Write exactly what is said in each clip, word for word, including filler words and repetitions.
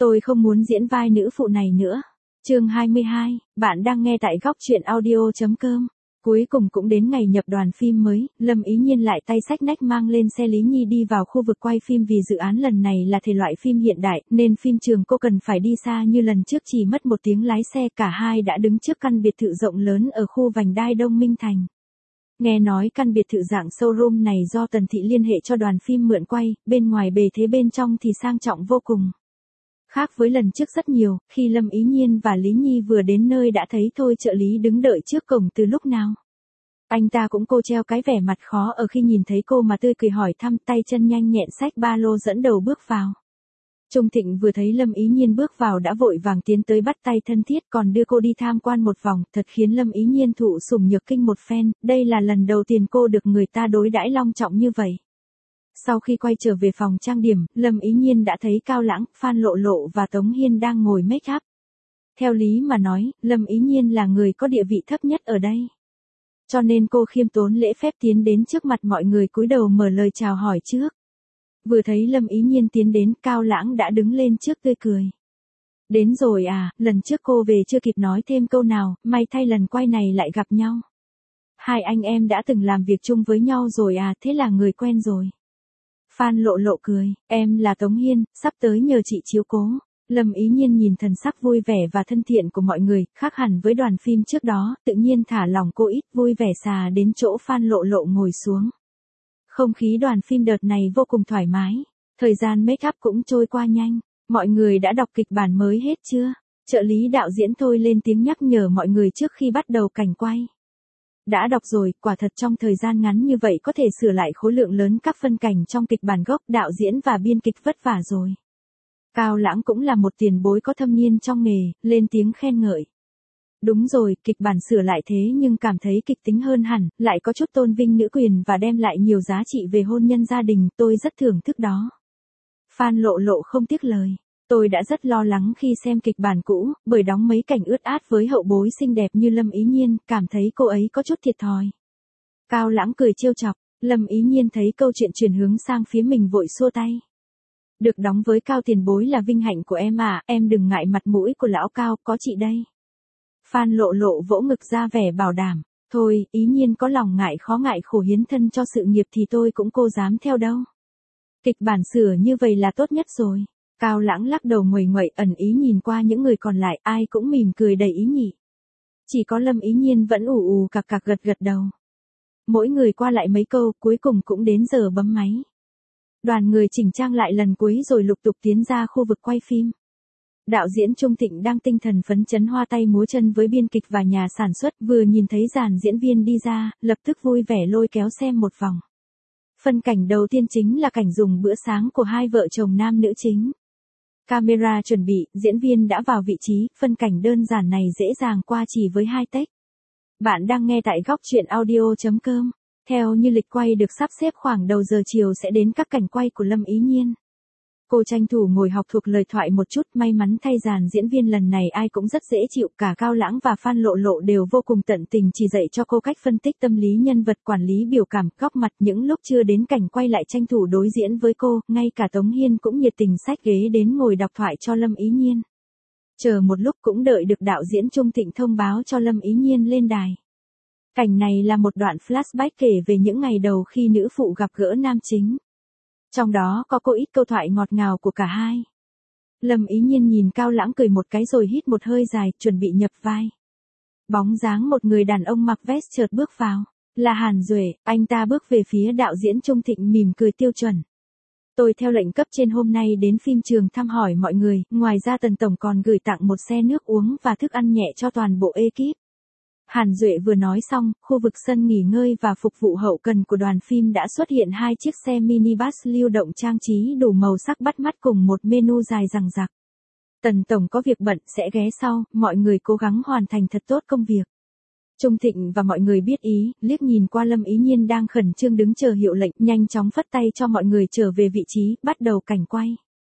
Tôi không muốn diễn vai nữ phụ này nữa. Chương hai mươi hai, bạn đang nghe tại góc truyện audio chấm com. Cuối cùng cũng đến ngày nhập đoàn phim mới, Lâm Ý Nhiên lại tay xách nách mang lên xe Lý Nhi đi vào khu vực quay phim vì dự án lần này là thể loại phim hiện đại, nên phim trường cô cần phải đi xa như lần trước chỉ mất một tiếng lái xe. Cả hai đã đứng trước căn biệt thự rộng lớn ở khu vành đai Đông Minh Thành. Nghe nói căn biệt thự dạng showroom này do Tần Thị liên hệ cho đoàn phim mượn quay, bên ngoài bề thế bên trong thì sang trọng vô cùng. Khác với lần trước rất nhiều, khi Lâm Ý Nhiên và Lý Nhi vừa đến nơi đã thấy thôi trợ lý đứng đợi trước cổng từ lúc nào. Anh ta cũng cô treo cái vẻ mặt khó ở khi nhìn thấy cô mà tươi cười hỏi thăm, tay chân nhanh nhẹn xách ba lô dẫn đầu bước vào. Trung Thịnh vừa thấy Lâm Ý Nhiên bước vào đã vội vàng tiến tới bắt tay thân thiết còn đưa cô đi tham quan một vòng, thật khiến Lâm Ý Nhiên thụ sủng nhược kinh một phen, đây là lần đầu tiên cô được người ta đối đãi long trọng như vậy. Sau khi quay trở về phòng trang điểm, Lâm Ý Nhiên đã thấy Cao Lãng, Phan Lộ Lộ và Tống Hiên đang ngồi make up. Theo lý mà nói, Lâm Ý Nhiên là người có địa vị thấp nhất ở đây. Cho nên cô khiêm tốn lễ phép tiến đến trước mặt mọi người cúi đầu mở lời chào hỏi trước. Vừa thấy Lâm Ý Nhiên tiến đến, Cao Lãng đã đứng lên trước tươi cười. Đến rồi à, lần trước cô về chưa kịp nói thêm câu nào, may thay lần quay này lại gặp nhau. Hai anh em đã từng làm việc chung với nhau rồi à, thế là người quen rồi. Phan Lộ Lộ cười, em là Tống Hiên, sắp tới nhờ chị chiếu cố. Lâm Ý Nhiên nhìn thần sắc vui vẻ và thân thiện của mọi người, khác hẳn với đoàn phim trước đó, tự nhiên thả lỏng cô ít, vui vẻ xà đến chỗ Phan Lộ Lộ ngồi xuống. Không khí đoàn phim đợt này vô cùng thoải mái, thời gian make up cũng trôi qua nhanh. Mọi người đã đọc kịch bản mới hết chưa? Trợ lý đạo diễn Thôi lên tiếng nhắc nhở mọi người trước khi bắt đầu cảnh quay. Đã đọc rồi, quả thật trong thời gian ngắn như vậy có thể sửa lại khối lượng lớn các phân cảnh trong kịch bản gốc, đạo diễn và biên kịch vất vả rồi. Cao Lãng cũng là một tiền bối có thâm niên trong nghề, lên tiếng khen ngợi. Đúng rồi, kịch bản sửa lại thế nhưng cảm thấy kịch tính hơn hẳn, lại có chút tôn vinh nữ quyền và đem lại nhiều giá trị về hôn nhân gia đình, tôi rất thưởng thức đó. Phan Lộ Lộ không tiếc lời. Tôi đã rất lo lắng khi xem kịch bản cũ, bởi đóng mấy cảnh ướt át với hậu bối xinh đẹp như Lâm Ý Nhiên, cảm thấy cô ấy có chút thiệt thòi. Cao Lãng cười trêu chọc, Lâm Ý Nhiên thấy câu chuyện chuyển hướng sang phía mình vội xua tay. Được đóng với Cao tiền bối là vinh hạnh của em à, em đừng ngại mặt mũi của lão Cao, có chị đây. Phan Lộ Lộ vỗ ngực ra vẻ bảo đảm, thôi, Ý Nhiên có lòng ngại khó ngại khổ hiến thân cho sự nghiệp thì tôi cũng cô dám theo đâu. Kịch bản sửa như vậy là tốt nhất rồi. Cao Lãng lắc đầu nguầy nguậy ẩn ý nhìn qua những người còn lại, ai cũng mỉm cười đầy ý nhị. Chỉ có Lâm Ý Nhiên vẫn ù ù cặc cặc gật gật đầu. Mỗi người qua lại mấy câu, cuối cùng cũng đến giờ bấm máy. Đoàn người chỉnh trang lại lần cuối rồi lục tục tiến ra khu vực quay phim. Đạo diễn Trung Thịnh đang tinh thần phấn chấn hoa tay múa chân với biên kịch và nhà sản xuất, vừa nhìn thấy dàn diễn viên đi ra, lập tức vui vẻ lôi kéo xem một vòng. Phân cảnh đầu tiên chính là cảnh dùng bữa sáng của hai vợ chồng nam nữ chính. Camera chuẩn bị, diễn viên đã vào vị trí, phân cảnh đơn giản này dễ dàng qua chỉ với hai take. Bạn đang nghe tại góc truyện audio chấm com. Theo như lịch quay được sắp xếp khoảng đầu giờ chiều sẽ đến các cảnh quay của Lâm Ý Nhiên. Cô tranh thủ ngồi học thuộc lời thoại một chút, may mắn thay dàn diễn viên lần này ai cũng rất dễ chịu, cả Cao Lãng và Phan Lộ Lộ đều vô cùng tận tình chỉ dạy cho cô cách phân tích tâm lý nhân vật, quản lý biểu cảm, góc mặt, những lúc chưa đến cảnh quay lại tranh thủ đối diễn với cô, ngay cả Tống Hiên cũng nhiệt tình xách ghế đến ngồi đọc thoại cho Lâm Ý Nhiên. Chờ một lúc cũng đợi được đạo diễn Trung Thịnh thông báo cho Lâm Ý Nhiên lên đài. Cảnh này là một đoạn flashback kể về những ngày đầu khi nữ phụ gặp gỡ nam chính. Trong đó có cô ít câu thoại ngọt ngào của cả hai. Lâm Ý Nhiên nhìn Cao Lãng cười một cái rồi hít một hơi dài, chuẩn bị nhập vai. Bóng dáng một người đàn ông mặc vest chợt bước vào. Là Hàn Duệ, anh ta bước về phía đạo diễn Trung Thịnh mỉm cười tiêu chuẩn. Tôi theo lệnh cấp trên hôm nay đến phim trường thăm hỏi mọi người, ngoài ra Tần Tổng còn gửi tặng một xe nước uống và thức ăn nhẹ cho toàn bộ ekip. Hàn Duệ vừa nói xong, khu vực sân nghỉ ngơi và phục vụ hậu cần của đoàn phim đã xuất hiện hai chiếc xe minibus lưu động trang trí đủ màu sắc bắt mắt cùng một menu dài dằng dặc. Tần Tổng có việc bận sẽ ghé sau, mọi người cố gắng hoàn thành thật tốt công việc. Trung Thịnh và mọi người biết ý, liếc nhìn qua Lâm Ý Nhiên đang khẩn trương đứng chờ hiệu lệnh, nhanh chóng phất tay cho mọi người trở về vị trí, bắt đầu cảnh quay.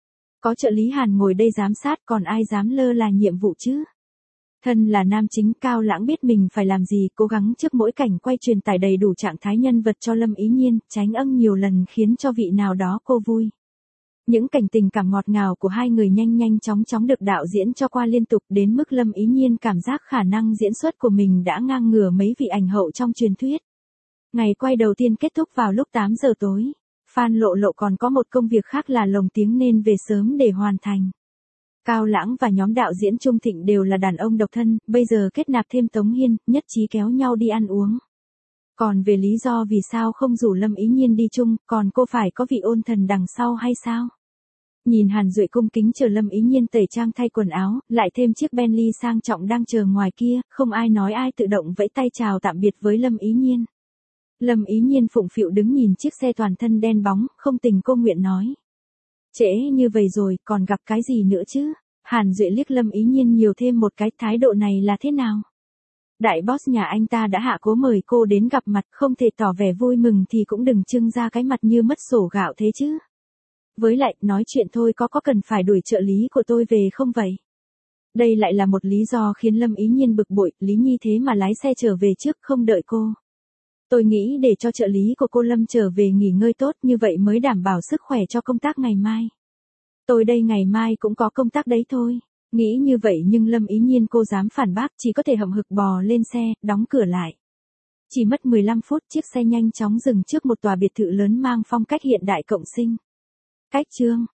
Có trợ lý Hàn ngồi đây giám sát, còn ai dám lơ là nhiệm vụ chứ? Thân là nam chính, Cao Lãng biết mình phải làm gì, cố gắng trước mỗi cảnh quay truyền tải đầy đủ trạng thái nhân vật cho Lâm Ý Nhiên, tránh âng nhiều lần khiến cho vị nào đó cô vui. Những cảnh tình cảm ngọt ngào của hai người nhanh nhanh chóng chóng được đạo diễn cho qua liên tục đến mức Lâm Ý Nhiên cảm giác khả năng diễn xuất của mình đã ngang ngửa mấy vị ảnh hậu trong truyền thuyết. Ngày quay đầu tiên kết thúc vào lúc tám giờ tối. Phan Lộ Lộ còn có một công việc khác là lồng tiếng nên về sớm để hoàn thành. Cao Lãng và nhóm đạo diễn Trung Thịnh đều là đàn ông độc thân, bây giờ kết nạp thêm Tống Hiên, nhất trí kéo nhau đi ăn uống. Còn về lý do vì sao không rủ Lâm Ý Nhiên đi chung, còn cô phải có vị ôn thần đằng sau hay sao? Nhìn Hàn Duệ cung kính chờ Lâm Ý Nhiên tẩy trang thay quần áo, lại thêm chiếc Bentley sang trọng đang chờ ngoài kia, không ai nói ai tự động vẫy tay chào tạm biệt với Lâm Ý Nhiên. Lâm Ý Nhiên phụng phịu đứng nhìn chiếc xe toàn thân đen bóng, không tình cô nguyện nói. Trễ như vậy rồi, còn gặp cái gì nữa chứ? Hàn Duệ liếc Lâm Ý Nhiên nhiều thêm một cái, thái độ này là thế nào? Đại boss nhà anh ta đã hạ cố mời cô đến gặp mặt, không thể tỏ vẻ vui mừng thì cũng đừng trưng ra cái mặt như mất sổ gạo thế chứ. Với lại, nói chuyện thôi có có cần phải đuổi trợ lý của tôi về không vậy? Đây lại là một lý do khiến Lâm Ý Nhiên bực bội, Lý Nhi thế mà lái xe trở về trước không đợi cô. Tôi nghĩ để cho trợ lý của cô Lâm trở về nghỉ ngơi tốt như vậy mới đảm bảo sức khỏe cho công tác ngày mai. Tôi đây ngày mai cũng có công tác đấy thôi. Nghĩ như vậy nhưng Lâm Ý Nhiên cô dám phản bác, chỉ có thể hậm hực bò lên xe, đóng cửa lại. Chỉ mất mười lăm phút chiếc xe nhanh chóng dừng trước một tòa biệt thự lớn mang phong cách hiện đại cộng sinh. Cách chương